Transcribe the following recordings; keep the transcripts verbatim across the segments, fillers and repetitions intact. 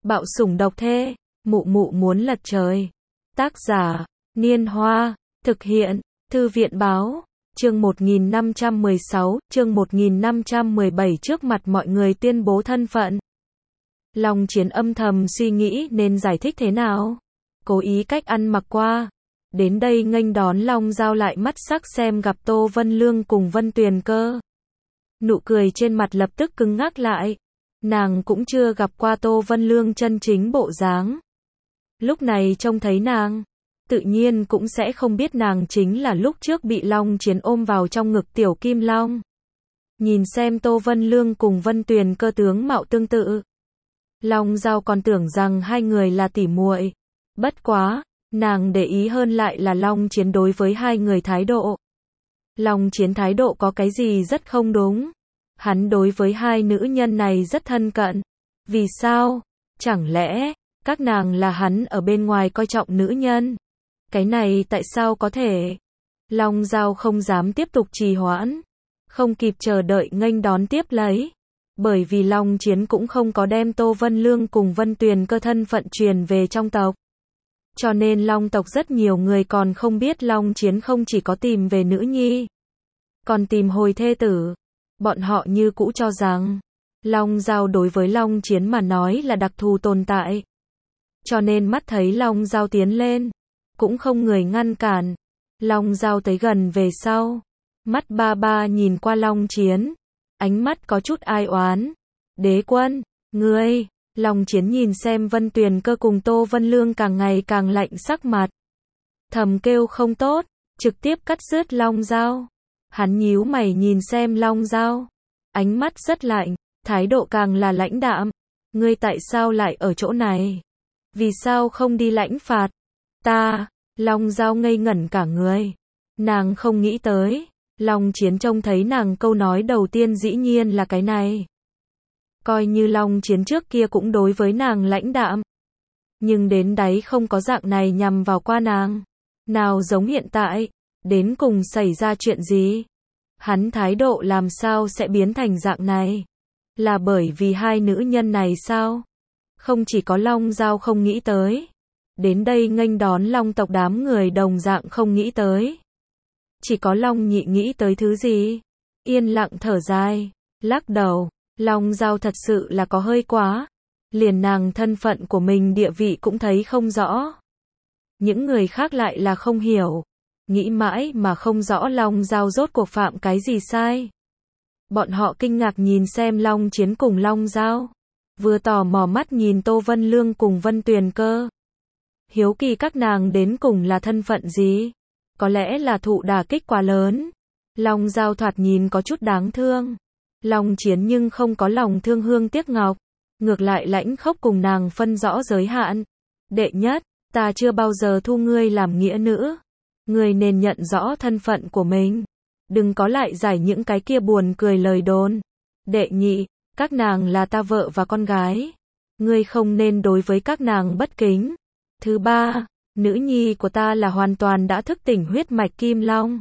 Bạo sủng độc thê, mụ mụ muốn lật trời. Tác giả, Niên Hoa, thực hiện, Thư viện báo, chương một nghìn năm trăm mười sáu, chương một nghìn năm trăm mười bảy trước mặt mọi người tuyên bố thân phận. Long Chiến âm thầm suy nghĩ nên giải thích thế nào. Cố ý cách ăn mặc qua. Đến đây nghênh đón Long Giao lại mắt sắc xem gặp Tô Vân Lương cùng Vân Tuyền Cơ. Nụ cười trên mặt lập tức cứng ngắc lại. Nàng cũng chưa gặp qua Tô Vân Lương chân chính bộ dáng. Lúc này trông thấy nàng, tự nhiên cũng sẽ không biết nàng chính là lúc trước bị Long Chiến ôm vào trong ngực Tiểu Kim Long. Nhìn xem Tô Vân Lương cùng Vân Tuyền Cơ tướng mạo tương tự, Long Giao còn tưởng rằng hai người là tỉ muội. Bất quá, nàng để ý hơn lại là Long Chiến đối với hai người thái độ. Long Chiến thái độ có cái gì rất không đúng. Hắn đối với hai nữ nhân này rất thân cận. Vì sao? Chẳng lẽ, các nàng là hắn ở bên ngoài coi trọng nữ nhân? Cái này tại sao có thể? Long Giao không dám tiếp tục trì hoãn. Không kịp chờ đợi nghênh đón tiếp lấy. Bởi vì Long Chiến cũng không có đem Tô Vân Lương cùng Vân Tuyền Cơ thân phận truyền về trong tộc. Cho nên Long tộc rất nhiều người còn không biết Long Chiến không chỉ có tìm về nữ nhi, còn tìm hồi thê tử. Bọn họ như cũ cho rằng, Long Giao đối với Long Chiến mà nói là đặc thù tồn tại. Cho nên mắt thấy Long Giao tiến lên, cũng không người ngăn cản. Long Giao tới gần về sau, mắt ba ba nhìn qua Long Chiến, ánh mắt có chút ai oán. Đế quân, ngươi, Long Chiến nhìn xem Vân Tuyền Cơ cùng Tô Vân Lương càng ngày càng lạnh sắc mặt. Thầm kêu không tốt, trực tiếp cắt rớt Long Giao. Hắn nhíu mày nhìn xem Long Giao, ánh mắt rất lạnh, thái độ càng là lãnh đạm. Ngươi tại sao lại ở chỗ này? Vì sao không đi lãnh phạt? Ta, Long Giao ngây ngẩn cả người. Nàng không nghĩ tới, Long Chiến trông thấy nàng câu nói đầu tiên dĩ nhiên là cái này. Coi như Long Chiến trước kia cũng đối với nàng lãnh đạm, nhưng đến đáy không có dạng này nhằm vào qua nàng. Nào giống hiện tại, đến cùng xảy ra chuyện gì? Hắn thái độ làm sao sẽ biến thành dạng này? Là bởi vì hai nữ nhân này sao? Không chỉ có Long Giao không nghĩ tới. Đến đây nghênh đón Long tộc đám người đồng dạng không nghĩ tới. Chỉ có Long Nhị nghĩ tới thứ gì? Yên lặng thở dài, lắc đầu. Long Giao thật sự là có hơi quá. Liền nàng thân phận của mình địa vị cũng thấy không rõ. Những người khác lại là không hiểu. Nghĩ mãi mà không rõ Long Giao rốt cuộc phạm cái gì sai. Bọn họ kinh ngạc nhìn xem Long Chiến cùng Long Giao. Vừa tò mò mắt nhìn Tô Vân Lương cùng Vân Tuyền Cơ. Hiếu kỳ các nàng đến cùng là thân phận gì? Có lẽ là thụ đả kích quá lớn. Long Giao thoạt nhìn có chút đáng thương. Long Chiến nhưng không có lòng thương hương tiếc ngọc. Ngược lại lãnh khốc cùng nàng phân rõ giới hạn. Đệ nhất, ta chưa bao giờ thu ngươi làm nghĩa nữ. Ngươi nên nhận rõ thân phận của mình. Đừng có lại giải những cái kia buồn cười lời đồn. Đệ nhị, các nàng là ta vợ và con gái. Ngươi không nên đối với các nàng bất kính. Thứ ba, nữ nhi của ta là hoàn toàn đã thức tỉnh huyết mạch Kim Long.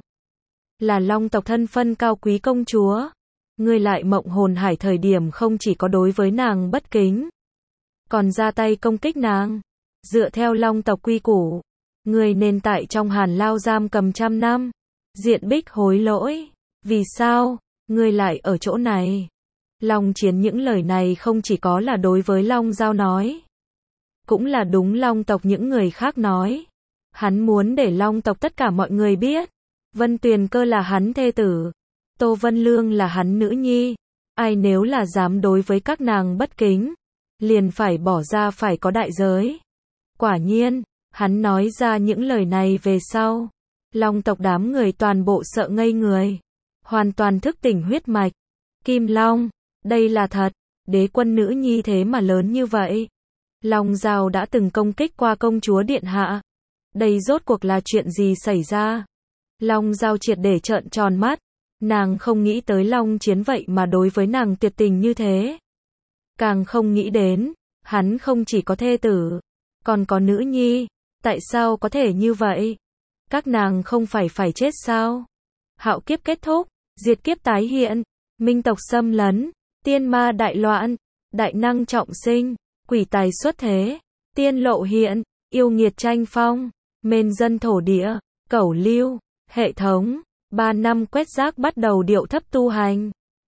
Là Long tộc thân phân cao quý công chúa. Ngươi lại mộng hồn hải thời điểm không chỉ có đối với nàng bất kính, còn ra tay công kích nàng. Dựa theo Long tộc quy củ, ngươi nên tại trong Hàn Lao giam cầm trăm năm. Diện Bích hối lỗi. Vì sao, ngươi lại ở chỗ này? Long Chiến những lời này không chỉ có là đối với Long Giao nói, cũng là đúng Long tộc những người khác nói. Hắn muốn để Long tộc tất cả mọi người biết, Vân Tuyền Cơ là hắn thê tử, Tô Vân Lương là hắn nữ nhi. Ai nếu là dám đối với các nàng bất kính, liền phải bỏ ra phải có đại giới. Quả nhiên, hắn nói ra những lời này về sau, Long tộc đám người toàn bộ sợ ngây người. Hoàn toàn thức tỉnh huyết mạch Kim Long. Đây là thật. Đế quân nữ nhi thế mà lớn như vậy. Long Giao đã từng công kích qua công chúa điện hạ. Đây rốt cuộc là chuyện gì xảy ra? Long Giao triệt để trợn tròn mắt. Nàng không nghĩ tới Long Chiến vậy mà đối với nàng tuyệt tình như thế. Càng không nghĩ đến, hắn không chỉ có thê tử, còn có nữ nhi. Tại sao có thể như vậy? Các nàng không phải phải chết sao? Hạo kiếp kết thúc, diệt kiếp tái hiện, minh tộc xâm lấn, tiên ma đại loạn, đại năng trọng sinh, quỷ tài xuất thế, tiên lộ hiện, yêu nghiệt tranh phong, mên dân thổ địa, cẩu lưu, hệ thống, ba năm quét rác bắt đầu điệu thấp tu hành.